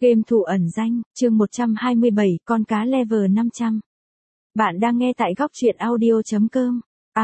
Game thủ ẩn danh, chương 127, con cá level 500. Bạn đang nghe tại góc truyện audio.com.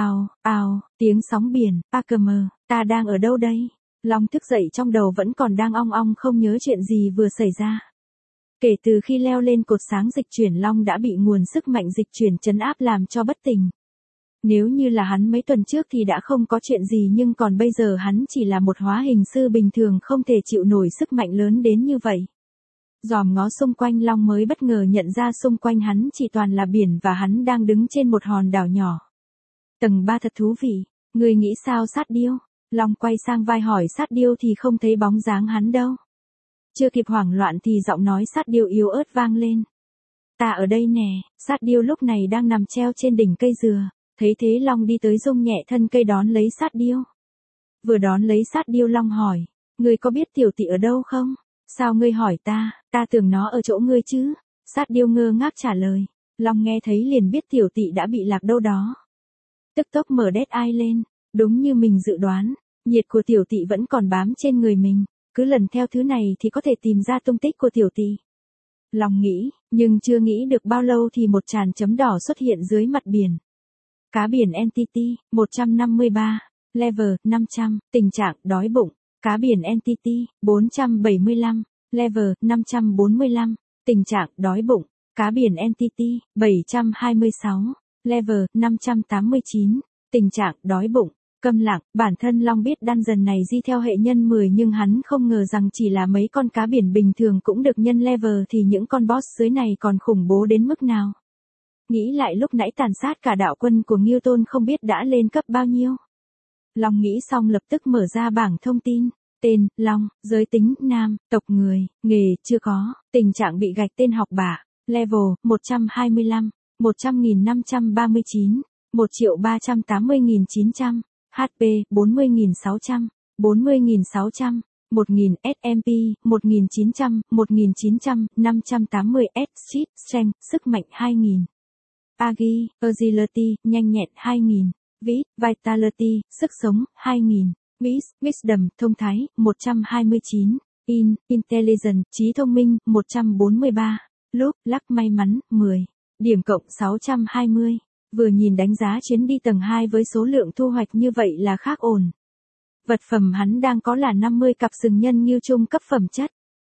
Ào, tiếng sóng biển, Parker, ta đang ở đâu đây? Long thức dậy trong đầu vẫn còn đang ong ong không nhớ chuyện gì vừa xảy ra. Kể từ khi leo lên cột sáng dịch chuyển, Long đã bị nguồn sức mạnh dịch chuyển trấn áp làm cho bất tỉnh. Nếu như là hắn mấy tuần trước thì đã không có chuyện gì, nhưng còn bây giờ hắn chỉ là một hóa hình sư bình thường không thể chịu nổi sức mạnh lớn đến như vậy. Dòm ngó xung quanh, Long mới bất ngờ nhận ra xung quanh hắn chỉ toàn là biển và hắn đang đứng trên một hòn đảo nhỏ. Tầng 3 thật thú vị, người nghĩ sao sát điêu? Long quay sang vai hỏi sát điêu thì không thấy bóng dáng hắn đâu. Chưa kịp hoảng loạn thì giọng nói sát điêu yếu ớt vang lên. Ta ở đây nè. Sát điêu lúc này đang nằm treo trên đỉnh cây dừa. Thấy thế Long đi tới rung nhẹ thân cây đón lấy sát điêu. Vừa đón lấy sát điêu, Long hỏi, ngươi có biết tiểu tỷ ở đâu không? Sao ngươi hỏi ta tưởng nó ở chỗ ngươi chứ? Sát điêu ngơ ngác trả lời. Long nghe thấy liền biết tiểu tỷ đã bị lạc đâu đó. Tức tốc mở Dead Eye lên, đúng như mình dự đoán, nhiệt của tiểu tỷ vẫn còn bám trên người mình, cứ lần theo thứ này thì có thể tìm ra tung tích của tiểu tỷ. Long nghĩ, nhưng chưa nghĩ được bao lâu thì một tràn chấm đỏ xuất hiện dưới mặt biển. Cá biển Entity, 153, level 500, tình trạng đói bụng. Cá biển Entity, 475, level 545, tình trạng đói bụng. Cá biển Entity, 726, level 589, tình trạng đói bụng. Câm lặng, bản thân Long biết dungeon này di theo hệ nhân 10 nhưng hắn không ngờ rằng chỉ là mấy con cá biển bình thường cũng được nhân level thì những con boss dưới này còn khủng bố đến mức nào. Nghĩ lại lúc nãy tàn sát cả đạo quân của Newton không biết đã lên cấp bao nhiêu. Long nghĩ xong lập tức mở ra bảng thông tin. Tên, Long, giới tính, nam, tộc người, nghề, chưa có, tình trạng bị gạch tên học bạ, level, 125, 100.539, 1.380.900, HP, 40.600, 40.600, 1.000 SMP, 1.900, 1.900, 580 S, Strength, sức mạnh 2.000. Agi, Agility, nhanh nhẹn 2.000. Vitality, sức sống 2.000. Wisdom, thông thái, 129. Intelligence, trí thông minh, 143. Luck, may mắn, 10. Điểm cộng 620. Vừa nhìn đánh giá chuyến đi tầng 2 với số lượng thu hoạch như vậy là khác ổn. Vật phẩm hắn đang có là 50 cặp sừng nhân ngưu trung cấp phẩm chất.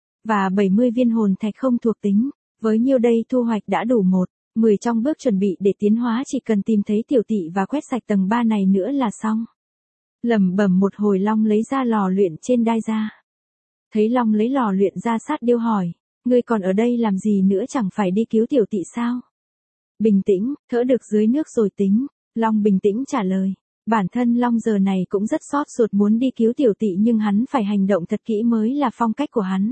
Và 70 viên hồn thạch không thuộc tính. Với nhiêu đây thu hoạch đã đủ 10 trong bước chuẩn bị để tiến hóa, chỉ cần tìm thấy tiểu tỷ và quét sạch tầng 3 này nữa là xong. Lẩm bẩm một hồi, Long lấy ra lò luyện trên đai ra. Thấy Long lấy lò luyện ra, sát điêu hỏi, ngươi còn ở đây làm gì nữa, chẳng phải đi cứu tiểu tỷ sao? Bình tĩnh, thở được dưới nước rồi tính. Long bình tĩnh trả lời. Bản thân Long giờ này cũng rất xót ruột muốn đi cứu tiểu tỷ nhưng hắn phải hành động thật kỹ mới là phong cách của hắn.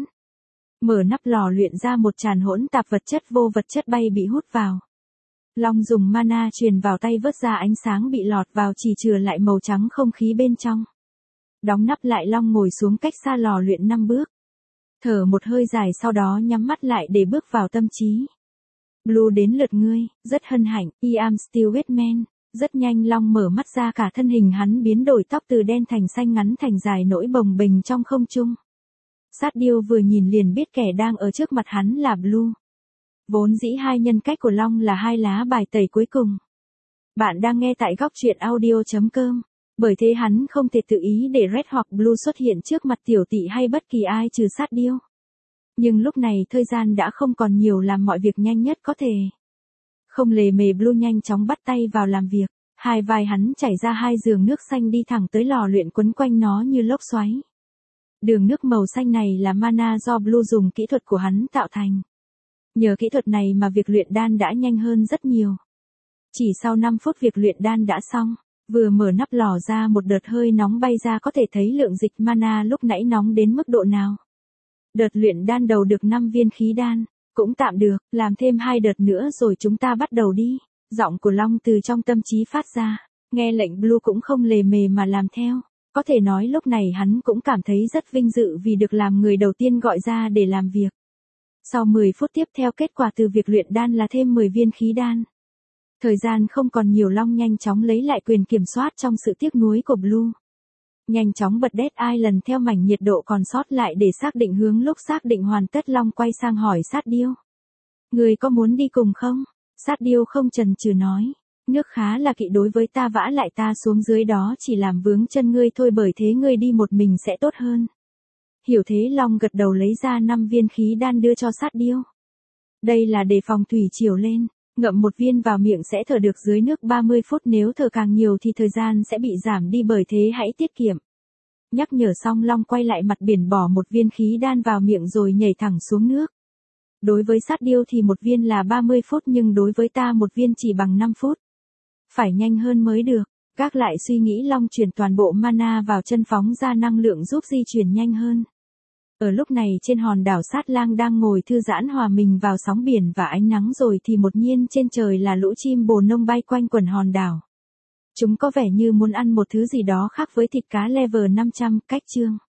Mở nắp lò luyện ra một tràn hỗn tạp vật chất, vô vật chất bay bị hút vào. Long dùng mana truyền vào tay vớt ra ánh sáng bị lọt vào, chỉ chừa lại màu trắng không khí bên trong. Đóng nắp lại, Long ngồi xuống cách xa lò luyện 5 bước. Thở một hơi dài, sau đó nhắm mắt lại để bước vào tâm trí. Blue, đến lượt ngươi. Rất hân hạnh, I am still Wetman. Rất nhanh Long mở mắt ra, cả thân hình hắn biến đổi, tóc từ đen thành xanh, ngắn thành dài, nổi bồng bềnh trong không trung. Sát điêu vừa nhìn liền biết kẻ đang ở trước mặt hắn là Blue. Vốn dĩ hai nhân cách của Long là hai lá bài tẩy cuối cùng. Bạn đang nghe tại góc truyện audio.com. Bởi thế hắn không thể tự ý để Red hoặc Blue xuất hiện trước mặt tiểu tỷ hay bất kỳ ai trừ sát điêu. Nhưng lúc này thời gian đã không còn nhiều, làm mọi việc nhanh nhất có thể. Không lề mề, Blue nhanh chóng bắt tay vào làm việc. Hai vai hắn chảy ra hai giường nước xanh đi thẳng tới lò luyện, quấn quanh nó như lốc xoáy. Đường nước màu xanh này là mana do Blue dùng kỹ thuật của hắn tạo thành. Nhờ kỹ thuật này mà việc luyện đan đã nhanh hơn rất nhiều. Chỉ sau 5 phút việc luyện đan đã xong. Vừa mở nắp lò ra, một đợt hơi nóng bay ra, có thể thấy lượng dịch mana lúc nãy nóng đến mức độ nào. Đợt luyện đan đầu được 5 viên khí đan. Cũng tạm được, làm thêm 2 đợt nữa rồi chúng ta bắt đầu đi. Giọng của Long từ trong tâm trí phát ra. Nghe lệnh, Blue cũng không lề mề mà làm theo. Có thể nói lúc này hắn cũng cảm thấy rất vinh dự vì được làm người đầu tiên gọi ra để làm việc. Sau 10 phút tiếp theo, kết quả từ việc luyện đan là thêm 10 viên khí đan. Thời gian không còn nhiều, Long nhanh chóng lấy lại quyền kiểm soát trong sự tiếc nuối của Blue. Nhanh chóng bật Dead Island theo mảnh nhiệt độ còn sót lại để xác định hướng. Lúc xác định hoàn tất, Long quay sang hỏi Sát Điêu. Người có muốn đi cùng không? Sát Điêu không chần chừ nói. Nước khá là kỵ đối với ta, vã lại ta xuống dưới đó chỉ làm vướng chân ngươi thôi, bởi thế ngươi đi một mình sẽ tốt hơn. Hiểu thế. Long gật đầu lấy ra 5 viên khí đan đưa cho Sát Điêu. Đây là để phòng thủy triều lên. Ngậm một viên vào miệng sẽ thở được dưới nước 30 phút, nếu thở càng nhiều thì thời gian sẽ bị giảm đi, bởi thế hãy tiết kiệm. Nhắc nhở xong, Long quay lại mặt biển bỏ một viên khí đan vào miệng rồi nhảy thẳng xuống nước. Đối với Sát Điêu thì một viên là 30 phút, nhưng đối với ta một viên chỉ bằng 5 phút. Phải nhanh hơn mới được. Gác lại suy nghĩ, Long chuyển toàn bộ mana vào chân phóng ra năng lượng giúp di chuyển nhanh hơn. Ở lúc này trên hòn đảo Sát Lang đang ngồi thư giãn hòa mình vào sóng biển và ánh nắng rồi thì đột nhiên trên trời là lũ chim bồ nông bay quanh quần hòn đảo. Chúng có vẻ như muốn ăn một thứ gì đó khác với thịt cá level 500. Cách chương